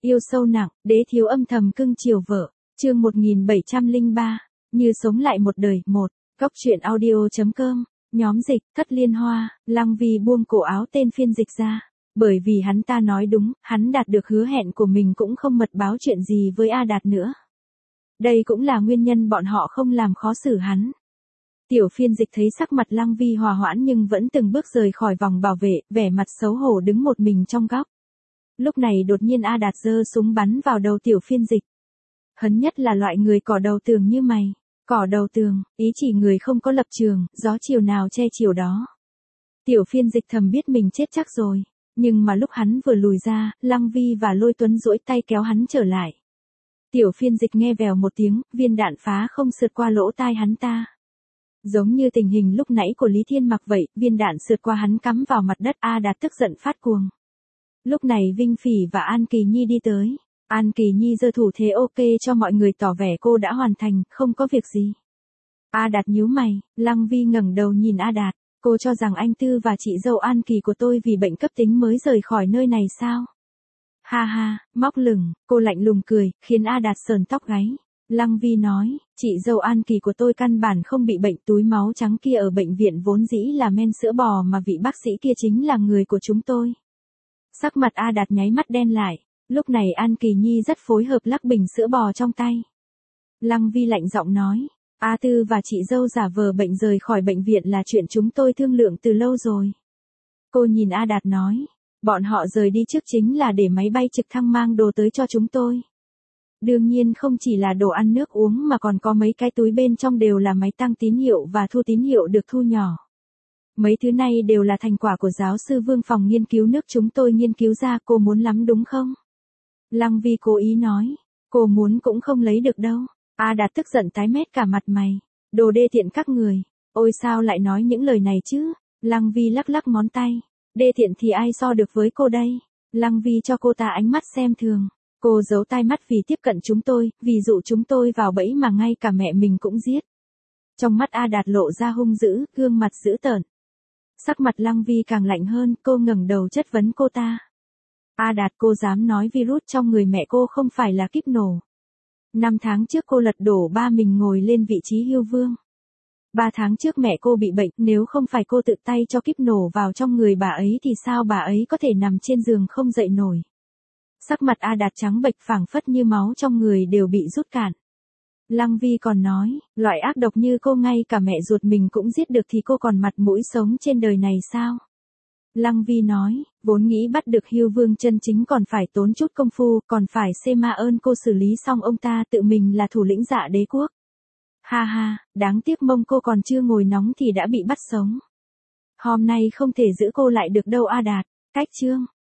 Yêu sâu nặng, đế thiếu âm thầm cưng chiều vợ. Chương 1703, như sống lại một đời. Một. Góc truyện audio.com. Nhóm dịch, Thất Liên Hoa. Lăng Vi buông cổ áo tên phiên dịch ra. Bởi vì hắn ta nói đúng, hắn đạt được hứa hẹn của mình cũng không mật báo chuyện gì với A Đạt nữa. Đây cũng là nguyên nhân bọn họ không làm khó xử hắn. Tiểu phiên dịch thấy sắc mặt Lăng Vi hòa hoãn nhưng vẫn từng bước rời khỏi vòng bảo vệ, vẻ mặt xấu hổ đứng một mình trong góc. Lúc này đột nhiên A Đạt giơ súng bắn vào đầu tiểu phiên dịch. Hấn nhất là loại người cỏ đầu tường như mày. Cỏ đầu tường, ý chỉ người không có lập trường, gió chiều nào che chiều đó. Tiểu phiên dịch thầm biết mình chết chắc rồi. Nhưng mà lúc hắn vừa lùi ra, Lăng Vi và Lôi Tuấn duỗi tay kéo hắn trở lại. Tiểu phiên dịch nghe vèo một tiếng, viên đạn phá không sượt qua lỗ tai hắn ta. Giống như tình hình lúc nãy của Lý Thiên Mặc vậy, viên đạn sượt qua hắn cắm vào mặt đất. A Đạt tức giận phát cuồng. Lúc này Vinh Phỉ và An Kỳ Nhi đi tới. An Kỳ Nhi giơ thủ thế ok cho mọi người tỏ vẻ cô đã hoàn thành, không có việc gì. A Đạt nhíu mày, Lăng Vi ngẩng đầu nhìn A Đạt. Cô cho rằng anh Tư và chị dâu An Kỳ của tôi vì bệnh cấp tính mới rời khỏi nơi này sao? Ha ha, móc lửng, cô lạnh lùng cười, khiến A Đạt sờn tóc gáy. Lăng Vi nói, chị dâu An Kỳ của tôi căn bản không bị bệnh. Túi máu trắng kia ở bệnh viện vốn dĩ là men sữa bò mà vị bác sĩ kia chính là người của chúng tôi. Sắc mặt A Đạt nháy mắt đen lại. Lúc này An Kỳ Nhi rất phối hợp lắc bình sữa bò trong tay. Lăng Vi lạnh giọng nói, A Tư và chị dâu giả vờ bệnh rời khỏi bệnh viện là chuyện chúng tôi thương lượng từ lâu rồi. Cô nhìn A Đạt nói, bọn họ rời đi trước chính là để máy bay trực thăng mang đồ tới cho chúng tôi. Đương nhiên không chỉ là đồ ăn nước uống mà còn có mấy cái túi bên trong đều là máy tăng tín hiệu và thu tín hiệu được thu nhỏ. Mấy thứ này đều là thành quả của giáo sư Vương phòng nghiên cứu nước chúng tôi nghiên cứu ra. Cô muốn lắm đúng không? Lăng Vi cố ý nói, cô muốn cũng không lấy được đâu. A Đạt tức giận tái mét cả mặt mày. Đồ đê tiện các người. Ôi sao lại nói những lời này chứ? Lăng Vi lắc lắc ngón tay. Đê tiện thì ai so được với cô đây? Lăng Vi cho cô ta ánh mắt xem thường. Cô giấu tai mắt vì tiếp cận chúng tôi, vì dụ chúng tôi vào bẫy mà ngay cả mẹ mình cũng giết. Trong mắt A Đạt lộ ra hung dữ, gương mặt dữ tợn. Sắc mặt Lăng Vi càng lạnh hơn, cô ngẩng đầu chất vấn cô ta. A Đạt, cô dám nói virus trong người mẹ cô không phải là kíp nổ. 5 tháng trước cô lật đổ ba mình ngồi lên vị trí Hưu Vương. 3 tháng trước mẹ cô bị bệnh, nếu không phải cô tự tay cho kíp nổ vào trong người bà ấy thì sao bà ấy có thể nằm trên giường không dậy nổi. Sắc mặt A Đạt trắng bệch phảng phất như máu trong người đều bị rút cạn. Lăng Vi còn nói, loại ác độc như cô ngay cả mẹ ruột mình cũng giết được thì cô còn mặt mũi sống trên đời này sao? Lăng Vi nói, vốn nghĩ bắt được Hưu Vương chân chính còn phải tốn chút công phu, còn phải xê ma ơn cô xử lý xong ông ta tự mình là thủ lĩnh Dạ Đế quốc. Ha ha, đáng tiếc mông cô còn chưa ngồi nóng thì đã bị bắt sống. Hôm nay không thể giữ cô lại được đâu A Đạt. Cách chương.